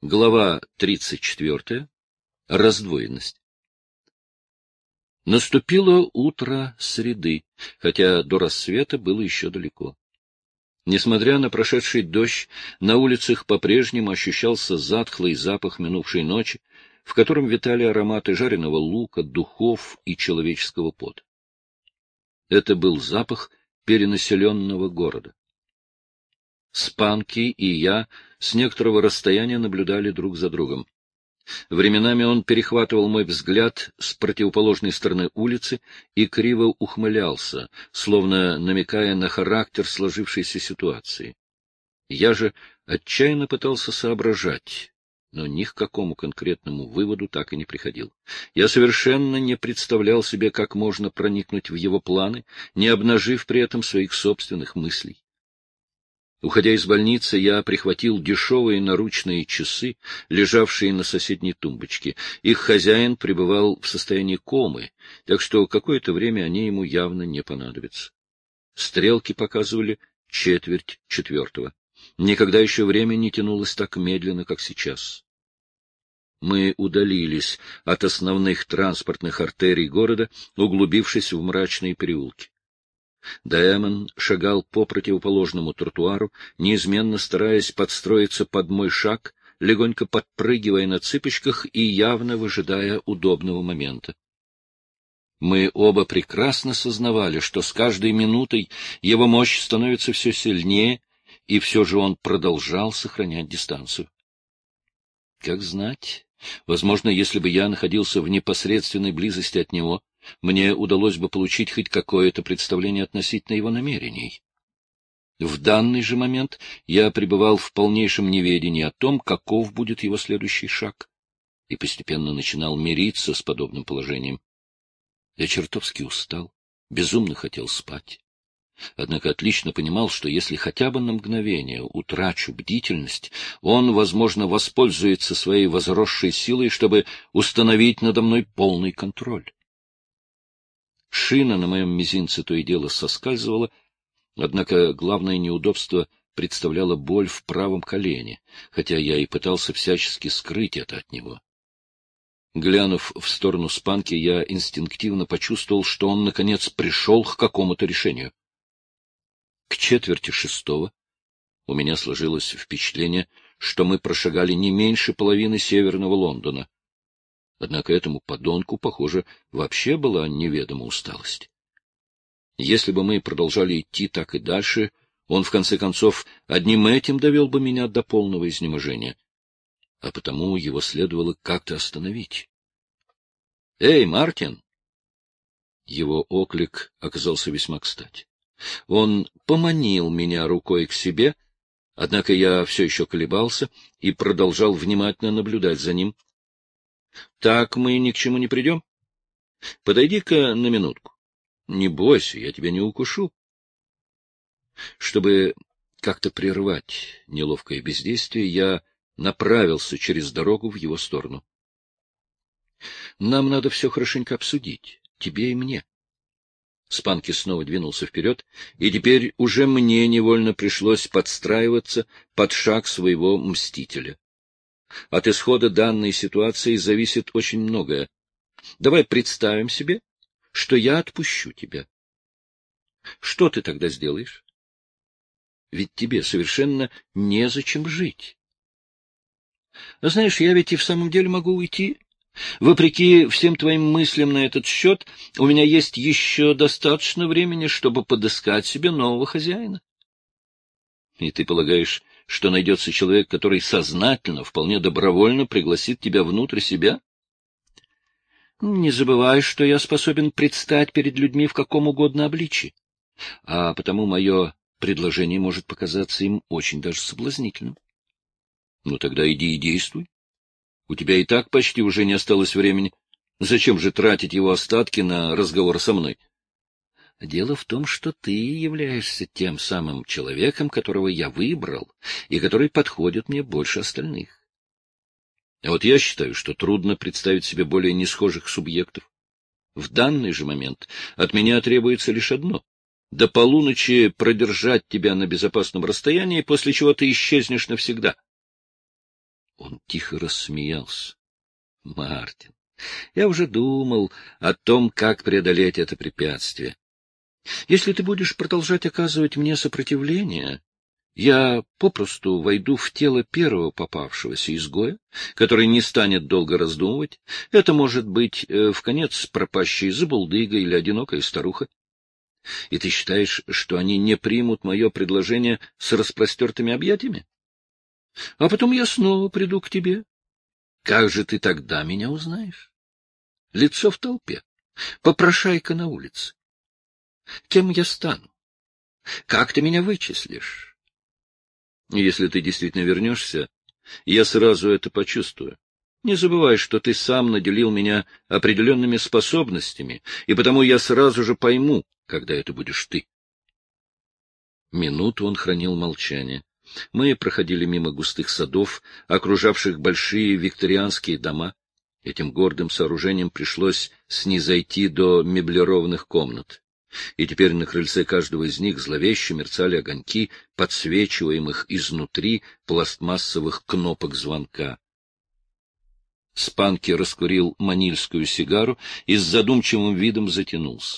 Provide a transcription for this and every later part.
Глава 34. Раздвоенность. Наступило утро среды, хотя до рассвета было еще далеко. Несмотря на прошедший дождь, на улицах по-прежнему ощущался затхлый запах минувшей ночи, в котором витали ароматы жареного лука, духов и человеческого пота. Это был запах перенаселенного города. Спанки и я с некоторого расстояния наблюдали друг за другом. Временами он перехватывал мой взгляд с противоположной стороны улицы и криво ухмылялся, словно намекая на характер сложившейся ситуации. Я же отчаянно пытался соображать, но ни к какому конкретному выводу так и не приходил. Я совершенно не представлял себе, как можно проникнуть в его планы, не обнажив при этом своих собственных мыслей. Уходя из больницы, я прихватил дешевые наручные часы, лежавшие на соседней тумбочке. Их хозяин пребывал в состоянии комы, так что какое-то время они ему явно не понадобятся. Стрелки показывали 3:45. Никогда еще время не тянулось так медленно, как сейчас. Мы удалились от основных транспортных артерий города, углубившись в мрачные переулки. Даэмон шагал по противоположному тротуару, неизменно стараясь подстроиться под мой шаг, легонько подпрыгивая на цыпочках и явно выжидая удобного момента. Мы оба прекрасно сознавали, что с каждой минутой его мощь становится все сильнее, и все же он продолжал сохранять дистанцию. Как знать, возможно, если бы я находился в непосредственной близости от него, мне удалось бы получить хоть какое-то представление относительно его намерений. В данный же момент я пребывал в полнейшем неведении о том, каков будет его следующий шаг, и постепенно начинал мириться с подобным положением. Я чертовски устал, безумно хотел спать. Однако отлично понимал, что если хотя бы на мгновение утрачу бдительность, он, возможно, воспользуется своей возросшей силой, чтобы установить надо мной полный контроль. Шина на моем мизинце то и дело соскальзывала, однако главное неудобство представляло боль в правом колене, хотя я и пытался всячески скрыть это от него. Глянув в сторону Спанки, я инстинктивно почувствовал, что он, наконец, пришел к какому-то решению. К 5:45 у меня сложилось впечатление, что мы прошагали не меньше половины северного Лондона. Однако этому подонку, похоже, вообще была неведома усталость. Если бы мы продолжали идти так и дальше, он, в конце концов, одним этим довел бы меня до полного изнеможения. А потому его следовало как-то остановить. — Эй, Мартин! Его оклик оказался весьма кстати. Он поманил меня рукой к себе, однако я все еще колебался и продолжал внимательно наблюдать за ним. — Так мы ни к чему не придем. Подойди-ка на минутку. Не бойся, я тебя не укушу. Чтобы как-то прервать неловкое бездействие, я направился через дорогу в его сторону. — Нам надо все хорошенько обсудить, тебе и мне. Спанки снова двинулся вперед, и теперь уже мне невольно пришлось подстраиваться под шаг своего мстителя. От исхода данной ситуации зависит очень многое. Давай представим себе, что я отпущу тебя. Что ты тогда сделаешь? Ведь тебе совершенно незачем жить. Знаешь, я ведь и в самом деле могу уйти. Вопреки всем твоим мыслям на этот счет, у меня есть еще достаточно времени, чтобы подыскать себе нового хозяина. И ты полагаешь, что найдется человек, который сознательно, вполне добровольно пригласит тебя внутрь себя? Не забывай, что я способен предстать перед людьми в каком угодно обличии, а потому мое предложение может показаться им очень даже соблазнительным. Ну тогда иди и действуй. У тебя и так почти уже не осталось времени. Зачем же тратить его остатки на разговор со мной? Дело в том, что ты являешься тем самым человеком, которого я выбрал, и который подходит мне больше остальных. А вот я считаю, что трудно представить себе более несхожих субъектов. В данный же момент от меня требуется лишь одно — до полуночи продержать тебя на безопасном расстоянии, после чего ты исчезнешь навсегда. Он тихо рассмеялся. — Мартин, я уже думал о том, как преодолеть это препятствие. Если ты будешь продолжать оказывать мне сопротивление, я попросту войду в тело первого попавшегося изгоя, который не станет долго раздумывать. Это может быть вконец пропащий забулдыга или одинокая старуха. И ты считаешь, что они не примут мое предложение с распростертыми объятиями? А потом я снова приду к тебе. Как же ты тогда меня узнаешь? Лицо в толпе, попрошайка на улице. Кем я стану? Как ты меня вычислишь? Если ты действительно вернешься, я сразу это почувствую. Не забывай, что ты сам наделил меня определенными способностями, и потому я сразу же пойму, когда это будешь ты. Минуту он хранил молчание. Мы проходили мимо густых садов, окружавших большие викторианские дома. Этим гордым сооружением пришлось снизойти до меблированных комнат. И теперь на крыльце каждого из них зловеще мерцали огоньки, подсвечиваемых изнутри пластмассовых кнопок звонка. Спанки раскурил манильскую сигару и с задумчивым видом затянулся.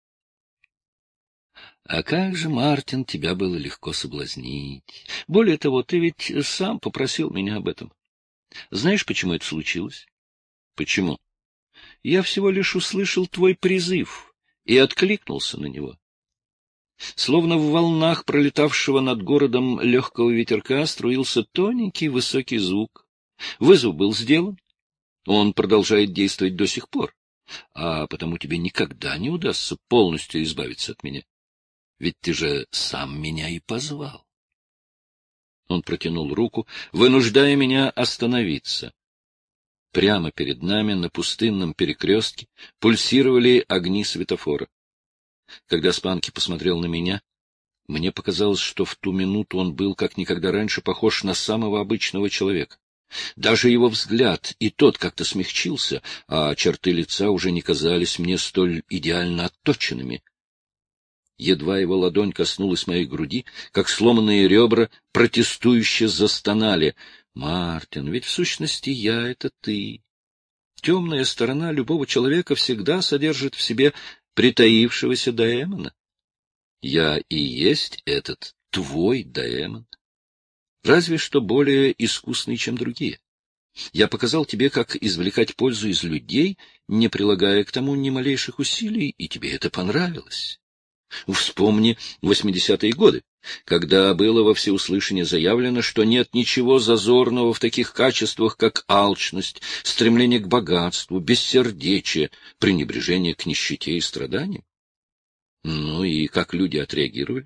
— А как же, Мартин, тебя было легко соблазнить. Более того, ты ведь сам попросил меня об этом. Знаешь, почему это случилось? — Почему? — Я всего лишь услышал твой призыв и откликнулся на него. Словно в волнах пролетавшего над городом легкого ветерка струился тоненький высокий звук. Вызов был сделан. Он продолжает действовать до сих пор. А потому тебе никогда не удастся полностью избавиться от меня. Ведь ты же сам меня и позвал. Он протянул руку, вынуждая меня остановиться. Прямо перед нами, на пустынном перекрестке, пульсировали огни светофора. Когда Спанки посмотрел на меня, мне показалось, что в ту минуту он был как никогда раньше похож на самого обычного человека. Даже его взгляд и тот как-то смягчился, а черты лица уже не казались мне столь идеально отточенными. Едва его ладонь коснулась моей груди, как сломанные ребра протестующе застонали. — Мартин, ведь в сущности я — это ты. Темная сторона любого человека всегда содержит в себе притаившегося Даэмона. Я и есть этот твой Даэмон, разве что более искусный, чем другие. Я показал тебе, как извлекать пользу из людей, не прилагая к тому ни малейших усилий, и тебе это понравилось. Вспомни 80-е годы, когда было во всеуслышание заявлено, что нет ничего зазорного в таких качествах, как алчность, стремление к богатству, бессердечие, пренебрежение к нищете и страданиям. Ну и как люди отреагировали?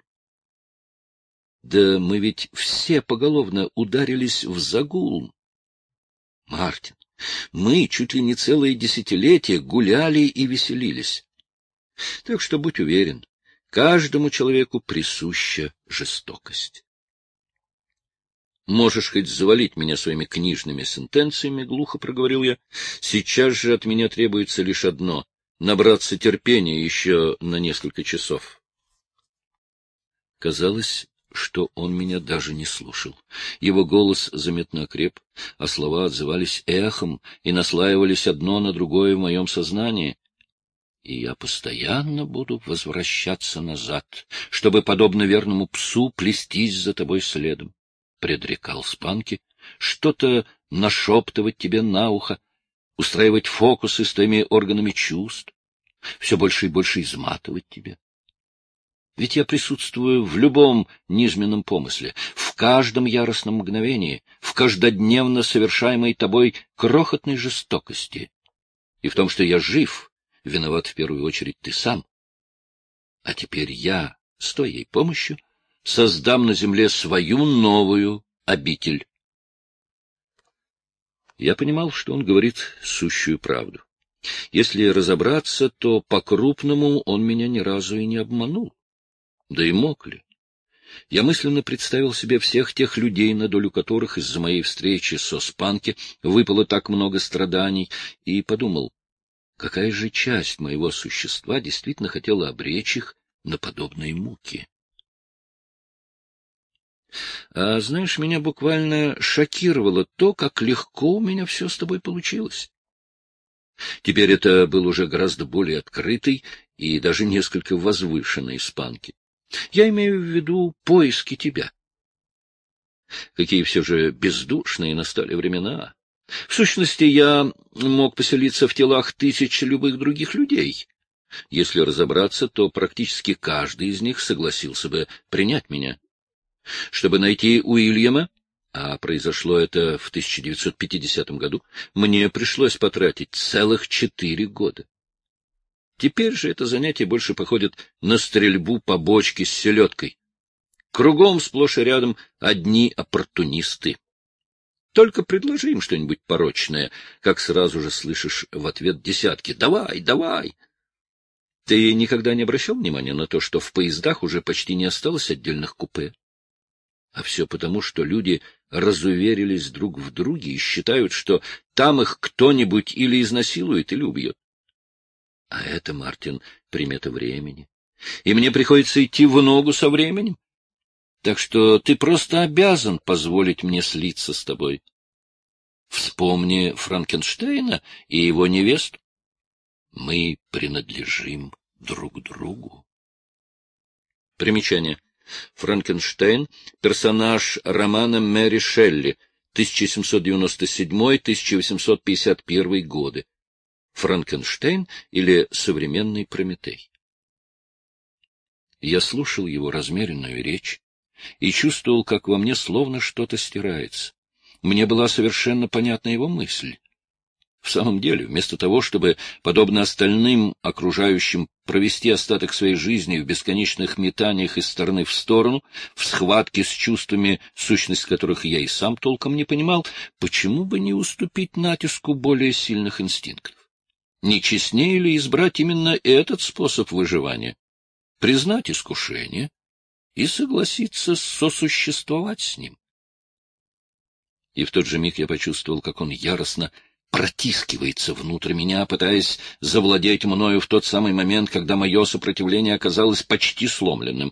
Да мы ведь все поголовно ударились в загул. Мартин, мы чуть ли не целые десятилетия гуляли и веселились. Так что будь уверен, каждому человеку присуща жестокость. Можешь хоть завалить меня своими книжными сентенциями, — глухо проговорил я. Сейчас же от меня требуется лишь одно — набраться терпения еще на несколько часов. Казалось, что он меня даже не слушал. Его голос заметно окреп, а слова отзывались эхом и наслаивались одно на другое в моем сознании. И я постоянно буду возвращаться назад, чтобы, подобно верному псу, плестись за тобой следом, — предрекал Спанки, — что-то нашептывать тебе на ухо, устраивать фокусы с твоими органами чувств, все больше и больше изматывать тебя. Ведь я присутствую в любом низменном помысле, в каждом яростном мгновении, в каждодневно совершаемой тобой крохотной жестокости. И в том, что я жив, виноват в первую очередь ты сам. А теперь я, с твоей помощью, создам на земле свою новую обитель. Я понимал, что он говорит сущую правду. Если разобраться, то по-крупному он меня ни разу и не обманул. Да и мог ли? Я мысленно представил себе всех тех людей, на долю которых из-за моей встречи со Спанки выпало так много страданий, и подумал, какая же часть моего существа действительно хотела обречь их на подобные муки? А знаешь, меня буквально шокировало то, как легко у меня все с тобой получилось. Теперь это был уже гораздо более открытый и даже несколько возвышенный испанки. Я имею в виду поиски тебя. Какие все же бездушные настали времена. В сущности, я мог поселиться в телах тысяч любых других людей. Если разобраться, то практически каждый из них согласился бы принять меня. Чтобы найти Уильяма, а произошло это в 1950 году, мне пришлось потратить целых 4 года. Теперь же это занятие больше походит на стрельбу по бочке с селедкой. Кругом сплошь и рядом одни оппортунисты. Только предложи им что-нибудь порочное, как сразу же слышишь в ответ десятки: «Давай, давай!» Ты никогда не обращал внимания на то, что в поездах уже почти не осталось отдельных купе? А все потому, что люди разуверились друг в друге и считают, что там их кто-нибудь или изнасилует, или убьет. А это, Мартин, примета времени. И мне приходится идти в ногу со временем. Так что ты просто обязан позволить мне слиться с тобой. Вспомни Франкенштейна и его невесту. Мы принадлежим друг другу. Примечание. Франкенштейн — персонаж романа Мэри Шелли, 1797-1851 годы. Франкенштейн или современный Прометей. Я слушал его размеренную речь и чувствовал, как во мне словно что-то стирается. Мне была совершенно понятна его мысль. В самом деле, вместо того, чтобы, подобно остальным окружающим, провести остаток своей жизни в бесконечных метаниях из стороны в сторону, в схватке с чувствами, сущность которых я и сам толком не понимал, почему бы не уступить натиску более сильных инстинктов? Не честнее ли избрать именно этот способ выживания? Признать искушение и согласиться сосуществовать с ним. И в тот же миг я почувствовал, как он яростно протискивается внутрь меня, пытаясь завладеть мною в тот самый момент, когда мое сопротивление оказалось почти сломленным.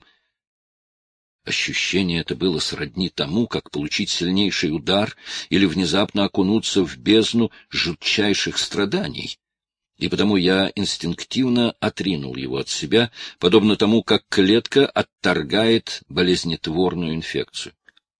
Ощущение это было сродни тому, как получить сильнейший удар или внезапно окунуться в бездну жутчайших страданий. И потому я инстинктивно отринул его от себя, подобно тому, как клетка отторгает болезнетворную инфекцию.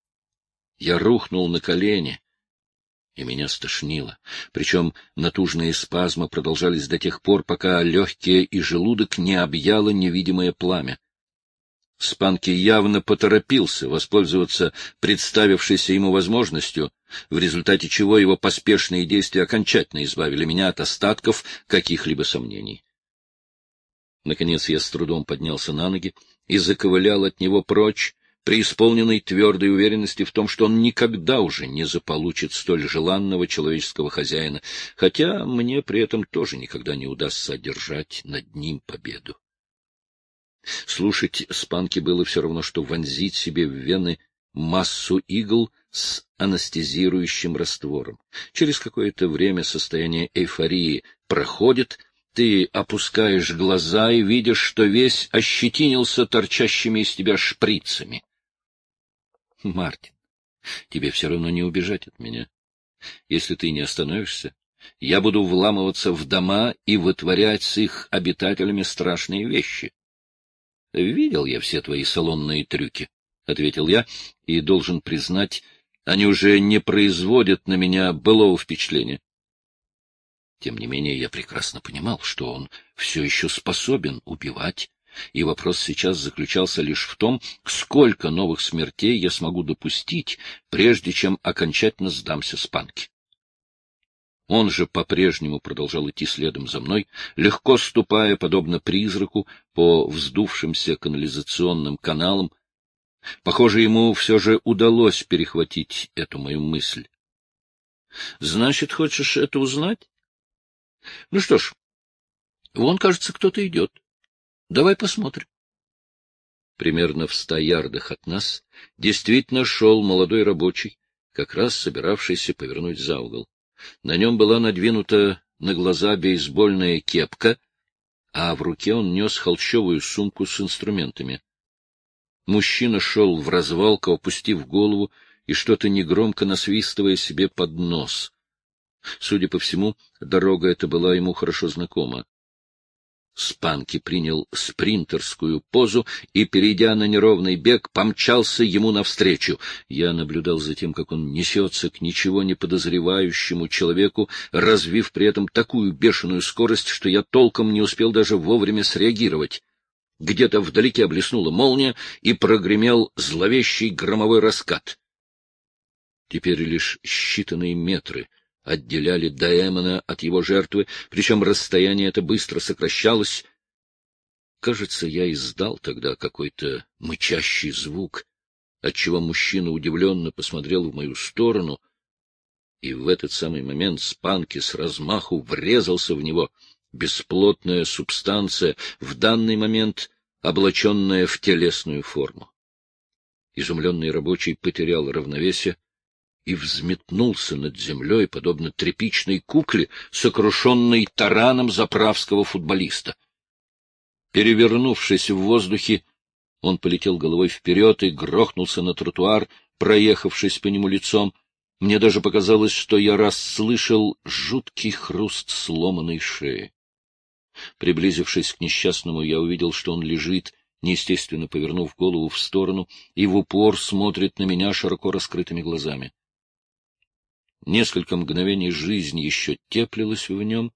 Я рухнул на колени, и меня стошнило. Причем натужные спазмы продолжались до тех пор, пока легкие и желудок не объяло невидимое пламя. Спанки явно поторопился воспользоваться представившейся ему возможностью, в результате чего его поспешные действия окончательно избавили меня от остатков каких-либо сомнений. Наконец я с трудом поднялся на ноги и заковылял от него прочь, преисполненной твердой уверенности в том, что он никогда уже не заполучит столь желанного человеческого хозяина, хотя мне при этом тоже никогда не удастся одержать над ним победу. Слушать Спанки было все равно, что вонзить себе в вены массу игл с анестезирующим раствором. Через какое-то время состояние эйфории проходит, ты опускаешь глаза и видишь, что весь ощетинился торчащими из тебя шприцами. Мартин, тебе все равно не убежать от меня. Если ты не остановишься, я буду вламываться в дома и вытворять с их обитателями страшные вещи. — Видел я все твои салонные трюки, — ответил я, и должен признать, они уже не производят на меня былого впечатления. Тем не менее, я прекрасно понимал, что он все еще способен убивать, и вопрос сейчас заключался лишь в том, сколько новых смертей я смогу допустить, прежде чем окончательно сдамся Спанки. Он же по-прежнему продолжал идти следом за мной, легко ступая, подобно призраку, по вздувшимся канализационным каналам. Похоже, ему все же удалось перехватить эту мою мысль. — Значит, хочешь это узнать? — Ну что ж, вон, кажется, кто-то идет. Давай посмотрим. Примерно в 100 ярдах от нас действительно шел молодой рабочий, как раз собиравшийся повернуть за угол. На нем была надвинута на глаза бейсбольная кепка, а в руке он нес холщовую сумку с инструментами. Мужчина шел вразвалку, опустив голову и что-то негромко насвистывая себе под нос. Судя по всему, дорога эта была ему хорошо знакома. Спанки принял спринтерскую позу и, перейдя на неровный бег, помчался ему навстречу. Я наблюдал за тем, как он несется к ничего не подозревающему человеку, развив при этом такую бешеную скорость, что я толком не успел даже вовремя среагировать. Где-то вдалеке блеснула молния, и прогремел зловещий громовой раскат. Теперь лишь считанные метры отделяли Даэмона от его жертвы, причем расстояние это быстро сокращалось. Кажется, я издал тогда какой-то мычащий звук, отчего мужчина удивленно посмотрел в мою сторону, и в этот самый момент Спанки с размаху врезался в него. Бесплотная субстанция, в данный момент облаченная в телесную форму. Изумленный рабочий потерял равновесие и взметнулся над землей, подобно тряпичной кукле, сокрушенной тараном заправского футболиста. Перевернувшись в воздухе, он полетел головой вперед и грохнулся на тротуар, проехавшись по нему лицом. Мне даже показалось, что я расслышал жуткий хруст сломанной шеи. Приблизившись к несчастному, я увидел, что он лежит, неестественно повернув голову в сторону, и в упор смотрит на меня широко раскрытыми глазами. Несколько мгновений жизни еще теплилось в нем,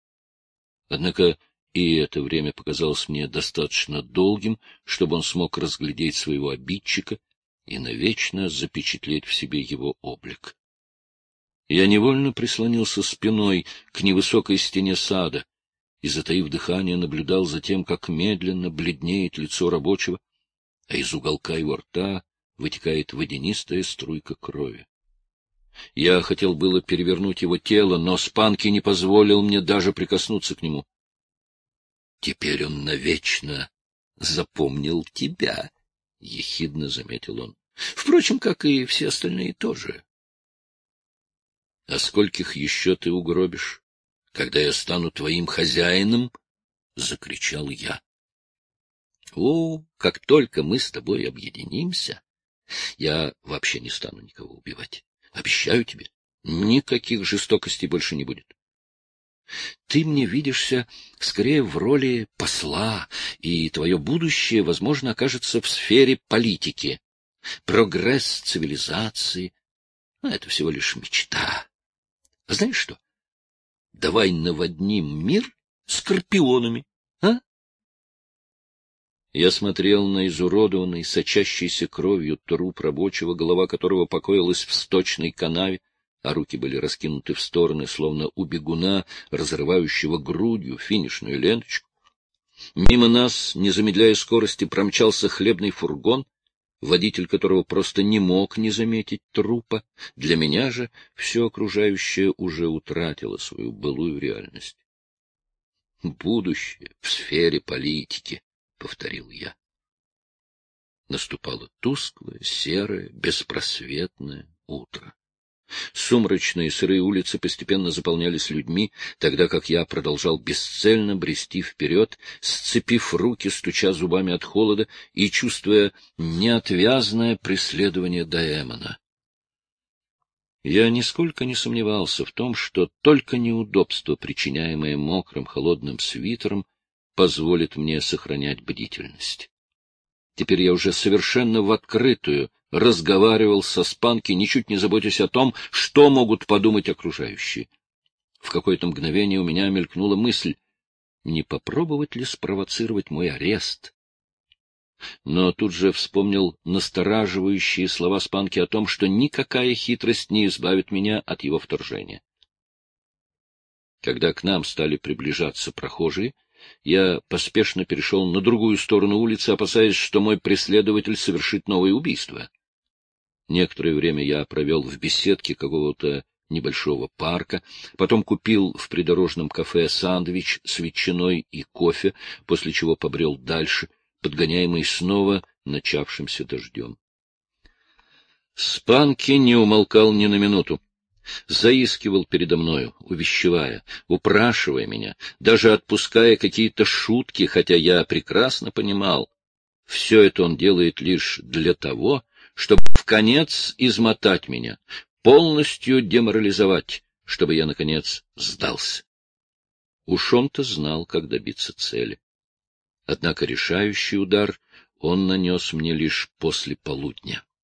однако и это время показалось мне достаточно долгим, чтобы он смог разглядеть своего обидчика и навечно запечатлеть в себе его облик. Я невольно прислонился спиной к невысокой стене сада и, затаив дыхание, наблюдал за тем, как медленно бледнеет лицо рабочего, а из уголка его рта вытекает водянистая струйка крови. Я хотел было перевернуть его тело, но Спанки не позволил мне даже прикоснуться к нему. — Теперь он навечно запомнил тебя, — ехидно заметил он. — Впрочем, как и все остальные тоже. — А скольких еще ты угробишь, когда я стану твоим хозяином? — закричал я. — О, как только мы с тобой объединимся, я вообще не стану никого убивать. Обещаю тебе, никаких жестокостей больше не будет. Ты мне видишься скорее в роли посла, и твое будущее, возможно, окажется в сфере политики. Прогресс цивилизации — это всего лишь мечта. А знаешь что? Давай наводним мир скорпионами, а? Я смотрел на изуродованный, сочащийся кровью труп рабочего, голова которого покоилась в сточной канаве, а руки были раскинуты в стороны, словно у бегуна, разрывающего грудью финишную ленточку. Мимо нас, не замедляя скорости, промчался хлебный фургон, водитель которого просто не мог не заметить трупа. Для меня же все окружающее уже утратило свою былую реальность. «Будущее в сфере политики», — повторил я. Наступало тусклое, серое, беспросветное утро. Сумрачные сырые улицы постепенно заполнялись людьми, тогда как я продолжал бесцельно брести вперед, сцепив руки, стуча зубами от холода и чувствуя неотвязное преследование Даэмона. Я нисколько не сомневался в том, что только неудобство, причиняемое мокрым холодным свитером, позволит мне сохранять бдительность. Теперь я уже совершенно в открытую разговаривал со Спанки, ничуть не заботясь о том, что могут подумать окружающие. В какое-то мгновение у меня мелькнула мысль, не попробовать ли спровоцировать мой арест. Но тут же вспомнил настораживающие слова Спанки о том, что никакая хитрость не избавит меня от его вторжения. Когда к нам стали приближаться прохожие, я поспешно перешел на другую сторону улицы, опасаясь, что мой преследователь совершит новое убийство. Некоторое время я провел в беседке какого-то небольшого парка, потом купил в придорожном кафе сандвич с ветчиной и кофе, после чего побрел дальше, подгоняемый снова начавшимся дождем. Спанки не умолкал ни на минуту. Заискивал передо мною, увещевая, упрашивая меня, даже отпуская какие-то шутки, хотя я прекрасно понимал, Все это он делает лишь для того, чтобы вконец измотать меня, полностью деморализовать, чтобы я, наконец, сдался. Уж он-то знал, как добиться цели. Однако решающий удар он нанес мне лишь после полудня.